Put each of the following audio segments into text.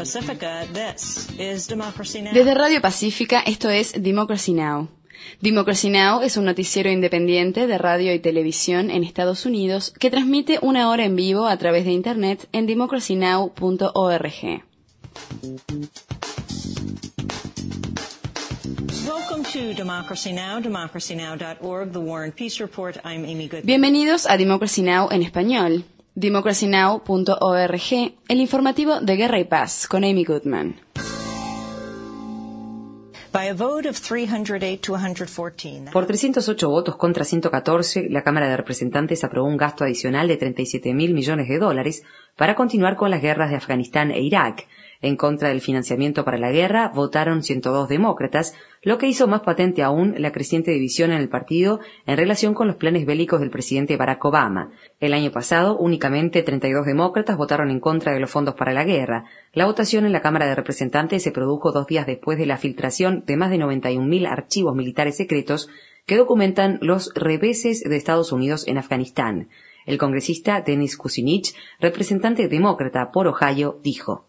Pacifica, this is Democracy Now! Desde Radio Pacífica, esto es Democracy Now! Democracy Now! Es un noticiero independiente de radio y televisión en Estados Unidos que transmite una hora en vivo a través de Internet en democracynow.org. Welcome to Democracy Now!, democracynow.org, The War and Peace Report. I'm Amy Goodman. Bienvenidos a Democracy Now! En español, democracynow.org, el informativo de Guerra y Paz con Amy Goodman. By a vote of 308 to 114. Por 308 votos contra 114, la Cámara de Representantes aprobó un gasto adicional de $37.000 millones para continuar con las guerras de Afganistán e Irak. En contra del financiamiento para la guerra votaron 102 demócratas, lo que hizo más patente aún la creciente división en el partido en relación con los planes bélicos del presidente Barack Obama. El año pasado, únicamente 32 demócratas votaron en contra de los fondos para la guerra. La votación en la Cámara de Representantes se produjo 2 días después de la filtración de más de 91.000 archivos militares secretos que documentan los reveses de Estados Unidos en Afganistán. El congresista Dennis Kucinich, representante demócrata por Ohio, dijo: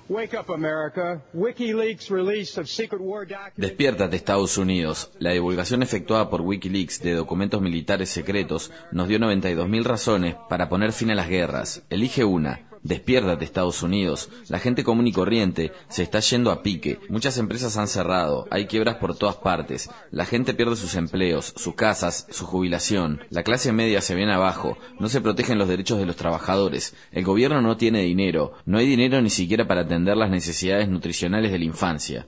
Despiértate, Estados Unidos. La divulgación efectuada por Wikileaks de documentos militares secretos nos dio 92.000 razones para poner fin a las guerras. Elige una. Despiértate, Estados Unidos. La gente común y corriente se está yendo a pique. Muchas empresas han cerrado. Hay quiebras por todas partes. La gente pierde sus empleos, sus casas, su jubilación. La clase media se viene abajo. No se protegen los derechos de los trabajadores. El gobierno no tiene dinero. No hay dinero ni siquiera para atender las necesidades nutricionales de la infancia.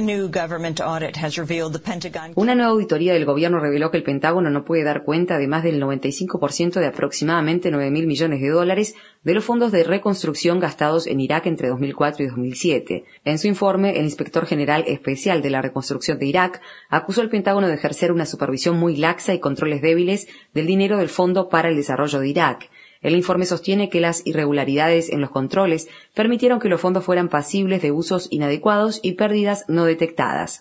Una nueva auditoría del gobierno reveló que el Pentágono no puede dar cuenta de más del 95% de aproximadamente $9.000 millones de los fondos de reconstrucción gastados en Irak entre 2004 y 2007. En su informe, el inspector general especial de la reconstrucción de Irak acusó al Pentágono de ejercer una supervisión muy laxa y controles débiles del dinero del Fondo para el Desarrollo de Irak. El informe sostiene que las irregularidades en los controles permitieron que los fondos fueran pasibles de usos inadecuados y pérdidas no detectadas.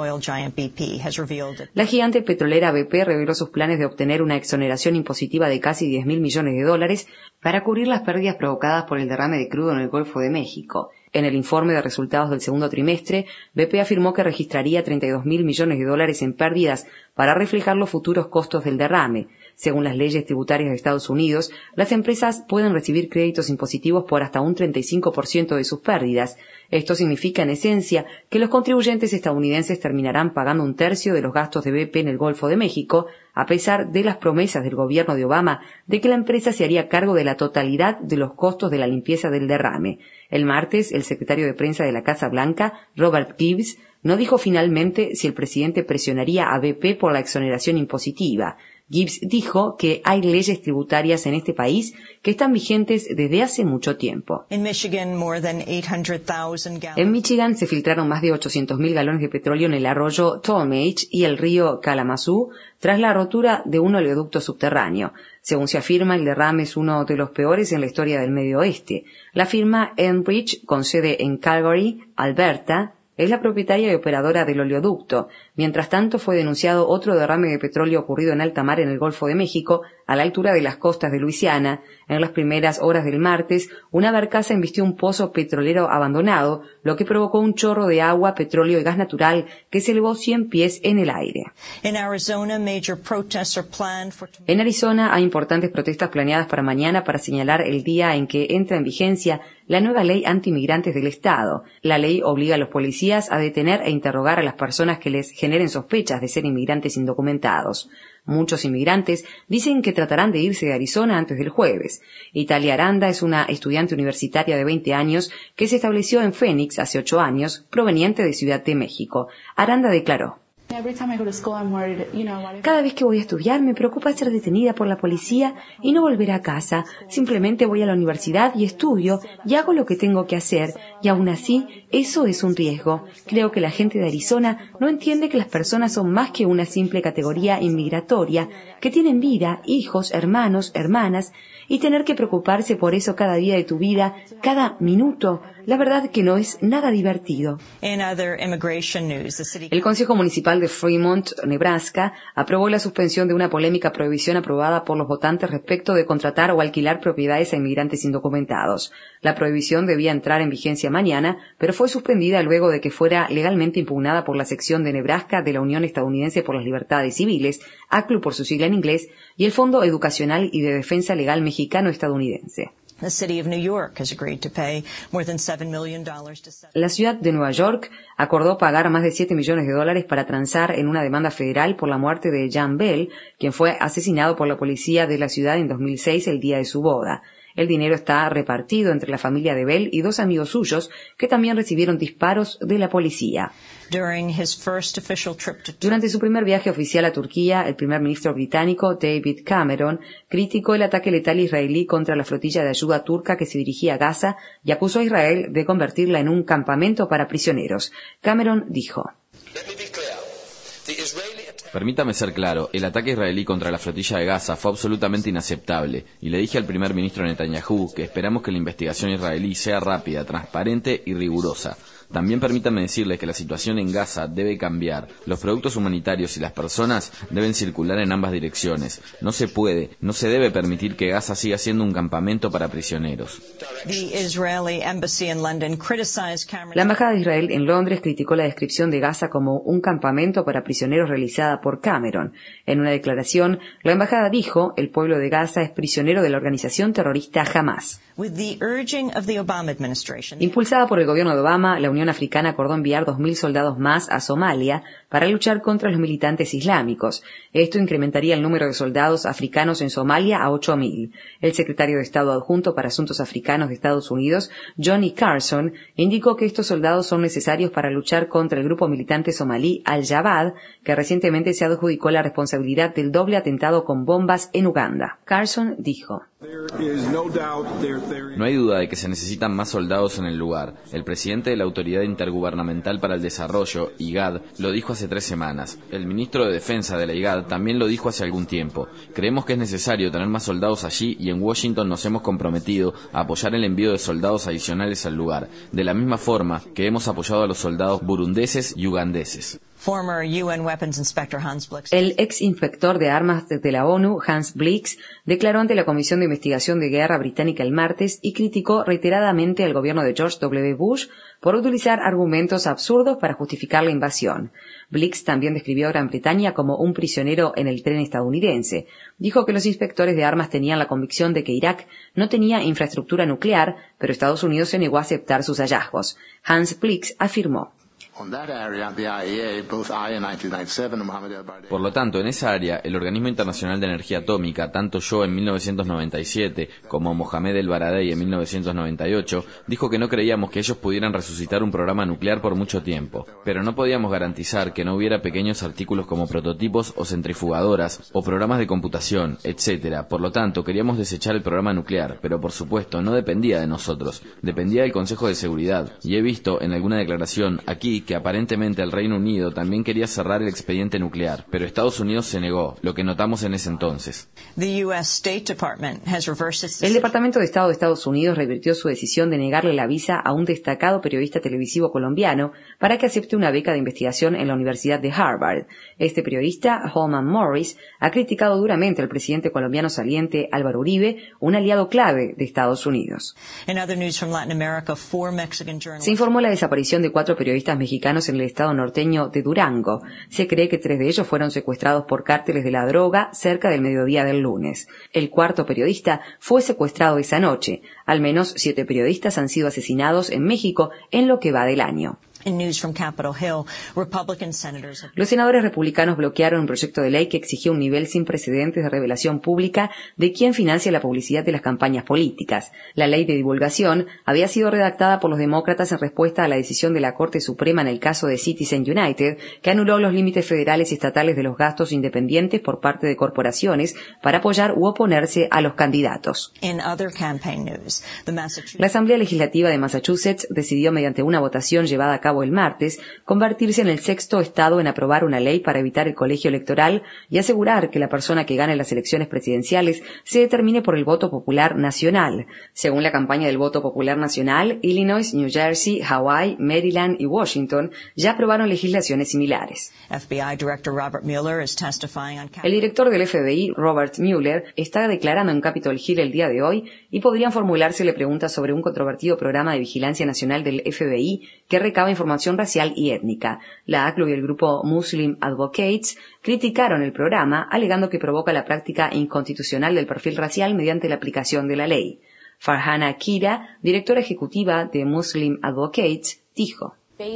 La gigante petrolera BP reveló sus planes de obtener una exoneración impositiva de casi $10.000 millones para cubrir las pérdidas provocadas por el derrame de crudo en el Golfo de México. En el informe de resultados del segundo trimestre, BP afirmó que registraría $32.000 millones en pérdidas para reflejar los futuros costos del derrame. Según las leyes tributarias de Estados Unidos, las empresas pueden recibir créditos impositivos por hasta un 35% de sus pérdidas. Esto significa, en esencia, que los contribuyentes estadounidenses terminarán pagando un tercio de los gastos de BP en el Golfo de México, a pesar de las promesas del gobierno de Obama de que la empresa se haría cargo de la totalidad de los costos de la limpieza del derrame. El martes, el secretario de prensa de la Casa Blanca, Robert Gibbs, no dijo finalmente si el presidente presionaría a BP por la exoneración impositiva. Gibbs dijo que hay leyes tributarias en este país que están vigentes desde hace mucho tiempo. En Michigan se filtraron más de 800.000 galones de petróleo en el arroyo Tallmadge y el río Kalamazoo tras la rotura de un oleoducto subterráneo. Según se afirma, el derrame es uno de los peores en la historia del Medio Oeste. La firma Enbridge, con sede en Calgary, Alberta, es la propietaria y operadora del oleoducto. Mientras tanto, fue denunciado otro derrame de petróleo ocurrido en alta mar en el Golfo de México, a la altura de las costas de Luisiana. En las primeras horas del martes, una barcaza embistió un pozo petrolero abandonado, lo que provocó un chorro de agua, petróleo y gas natural que se elevó 100 pies en el aire. En Arizona hay importantes protestas planeadas para mañana para señalar el día en que entra en vigencia la nueva ley anti-inmigrantes del Estado. La ley obliga a los policías a detener e interrogar a las personas que les generen sospechas de ser inmigrantes indocumentados. Muchos inmigrantes dicen que tratarán de irse de Arizona antes del jueves. Italia Aranda es una estudiante universitaria de 20 años que se estableció en Phoenix hace 8 años, proveniente de Ciudad de México. Aranda declaró: cada vez que voy a estudiar me preocupa ser detenida por la policía y no volver a casa. Simplemente voy a la universidad y estudio y hago lo que tengo que hacer. Y aún así, eso es un riesgo. Creo que la gente de Arizona no entiende que las personas son más que una simple categoría inmigratoria, que tienen vida, hijos, hermanos, hermanas, y tener que preocuparse por eso cada día de tu vida, cada minuto, la verdad que no es nada divertido. El Consejo Municipal Municipal de Fremont, Nebraska, aprobó la suspensión de una polémica prohibición aprobada por los votantes respecto de contratar o alquilar propiedades a inmigrantes indocumentados. La prohibición debía entrar en vigencia mañana, pero fue suspendida luego de que fuera legalmente impugnada por la sección de Nebraska de la Unión Estadounidense por las Libertades Civiles, ACLU por su sigla en inglés, y el Fondo Educacional y de Defensa Legal Mexicano-Estadounidense. La ciudad de Nueva York acordó pagar más de $7 millones para transar en una demanda federal por la muerte de Jan Bell, quien fue asesinado por la policía de la ciudad en 2006 el día de su boda. El dinero está repartido entre la familia de Bell y 2 amigos suyos que también recibieron disparos de la policía. Durante su primer viaje oficial a Turquía, el primer ministro británico David Cameron criticó el ataque letal israelí contra la flotilla de ayuda turca que se dirigía a Gaza y acusó a Israel de convertirla en un campamento para prisioneros. Cameron dijo: Permítame ser claro, el ataque israelí contra la flotilla de Gaza fue absolutamente inaceptable, y le dije al primer ministro Netanyahu que esperamos que la investigación israelí sea rápida, transparente y rigurosa. También permítame decirles que la situación en Gaza debe cambiar. Los productos humanitarios y las personas deben circular en ambas direcciones. No se debe permitir que Gaza siga siendo un campamento para prisioneros. La Embajada de Israel en Londres criticó la descripción de Gaza como un campamento para prisioneros realizada por Cameron. En una declaración, la embajada dijo: el pueblo de Gaza es prisionero de la organización terrorista Hamas. Impulsada por el gobierno de Obama, la Unión Africana acordó enviar 2.000 soldados más a Somalia para luchar contra los militantes islámicos. Esto incrementaría el número de soldados africanos en Somalia a 8.000. El secretario de Estado adjunto para Asuntos Africanos de Estados Unidos, Johnny Carson, indicó que estos soldados son necesarios para luchar contra el grupo militante somalí Al-Jabhat, que recientemente se adjudicó la responsabilidad del doble atentado con bombas en Uganda. Carson dijo: No hay duda de que se necesitan más soldados en el lugar. El presidente de la Autoridad Intergubernamental para el Desarrollo, IGAD, lo dijo hace 3 semanas. El ministro de Defensa de la IGAD también lo dijo hace algún tiempo. Creemos que es necesario tener más soldados allí y en Washington nos hemos comprometido a apoyar el envío de soldados adicionales al lugar, de la misma forma que hemos apoyado a los soldados burundeses y ugandeses. El ex inspector de armas de la ONU, Hans Blix, declaró ante la Comisión de Investigación de Guerra británica el martes y criticó reiteradamente al gobierno de George W. Bush por utilizar argumentos absurdos para justificar la invasión. Blix también describió a Gran Bretaña como un prisionero en el tren estadounidense. Dijo que los inspectores de armas tenían la convicción de que Irak no tenía infraestructura nuclear, pero Estados Unidos se negó a aceptar sus hallazgos. Hans Blix afirmó: Por lo tanto, en esa área, el Organismo Internacional de Energía Atómica, tanto yo en 1997 como Mohamed El-Baradei en 1998, dijo que no creíamos que ellos pudieran resucitar un programa nuclear por mucho tiempo, pero no podíamos garantizar que no hubiera pequeños artículos como prototipos o centrifugadoras o programas de computación, etc. Por lo tanto, queríamos desechar el programa nuclear, pero por supuesto no dependía de nosotros, dependía del Consejo de Seguridad, y he visto en alguna declaración aquí que aparentemente el Reino Unido también quería cerrar el expediente nuclear, pero Estados Unidos se negó, lo que notamos en ese entonces. El Departamento de Estado de Estados Unidos revirtió su decisión de negarle la visa a un destacado periodista televisivo colombiano para que acepte una beca de investigación en la Universidad de Harvard. Este periodista, Holman Morris, ha criticado duramente al presidente colombiano saliente Álvaro Uribe, un aliado clave de Estados Unidos. Se informó la desaparición de 4 periodistas mexicanos en el estado norteño de Durango. Se cree que 3 de ellos fueron secuestrados por cárteles de la droga cerca del mediodía del lunes. El 4º periodista fue secuestrado esa noche. Al menos 7 periodistas han sido asesinados en México en lo que va del año. Los senadores republicanos bloquearon un proyecto de ley que exigía un nivel sin precedentes de revelación pública de quién financia la publicidad de las campañas políticas. La ley de divulgación había sido redactada por los demócratas en respuesta a la decisión de la Corte Suprema en el caso de Citizen United, que anuló los límites federales y estatales de los gastos independientes por parte de corporaciones para apoyar u oponerse a los candidatos. La Asamblea Legislativa de Massachusetts decidió mediante una votación llevada a cabo cabo el martes, convertirse en el sexto estado en aprobar una ley para evitar el colegio electoral y asegurar que la persona que gane las elecciones presidenciales se determine por el voto popular nacional. Según la campaña del voto popular nacional, Illinois, New Jersey, Hawái, Maryland y Washington ya aprobaron legislaciones similares. El director del FBI, Robert Mueller, está declarando en Capitol Hill el día de hoy y podrían formulársele preguntas sobre un controvertido programa de vigilancia nacional del FBI que recaba información racial y étnica. La ACLU y el grupo Muslim Advocates criticaron el programa, alegando que provoca la práctica inconstitucional del perfil racial mediante la aplicación de la ley. Farhana Kira, directora ejecutiva de Muslim Advocates, dijo: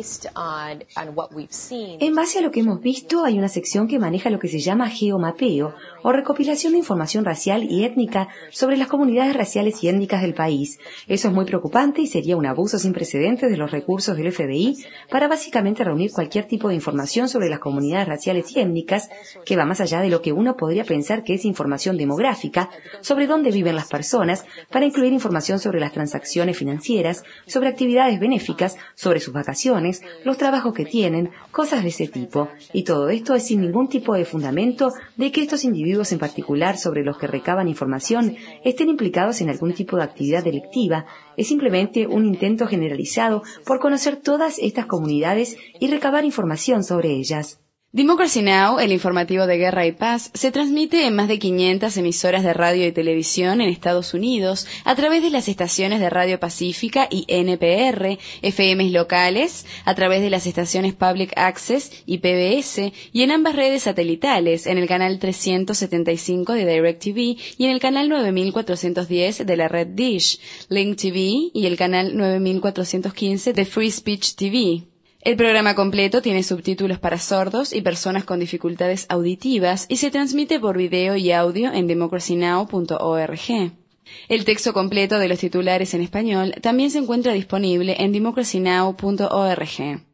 en base a lo que hemos visto, hay una sección que maneja lo que se llama geomapeo, o recopilación de información racial y étnica sobre las comunidades raciales y étnicas del país. Eso es muy preocupante y sería un abuso sin precedentes de los recursos del FBI para básicamente reunir cualquier tipo de información sobre las comunidades raciales y étnicas que va más allá de lo que uno podría pensar que es información demográfica, sobre dónde viven las personas, para incluir información sobre las transacciones financieras, sobre actividades benéficas, sobre sus vacaciones, los trabajos que tienen, cosas de ese tipo. Y todo esto es sin ningún tipo de fundamento de que estos individuos en particular sobre los que recaban información estén implicados en algún tipo de actividad delictiva. Es simplemente un intento generalizado por conocer todas estas comunidades y recabar información sobre ellas. Democracy Now!, el informativo de Guerra y Paz, se transmite en más de 500 emisoras de radio y televisión en Estados Unidos a través de las estaciones de Radio Pacífica y NPR, FMs locales, a través de las estaciones Public Access y PBS, y en ambas redes satelitales, en el canal 375 de DirecTV y en el canal 9410 de la red Dish, Link TV y el canal 9415 de Free Speech TV. El programa completo tiene subtítulos para sordos y personas con dificultades auditivas y se transmite por video y audio en democracynow.org. El texto completo de los titulares en español también se encuentra disponible en democracynow.org.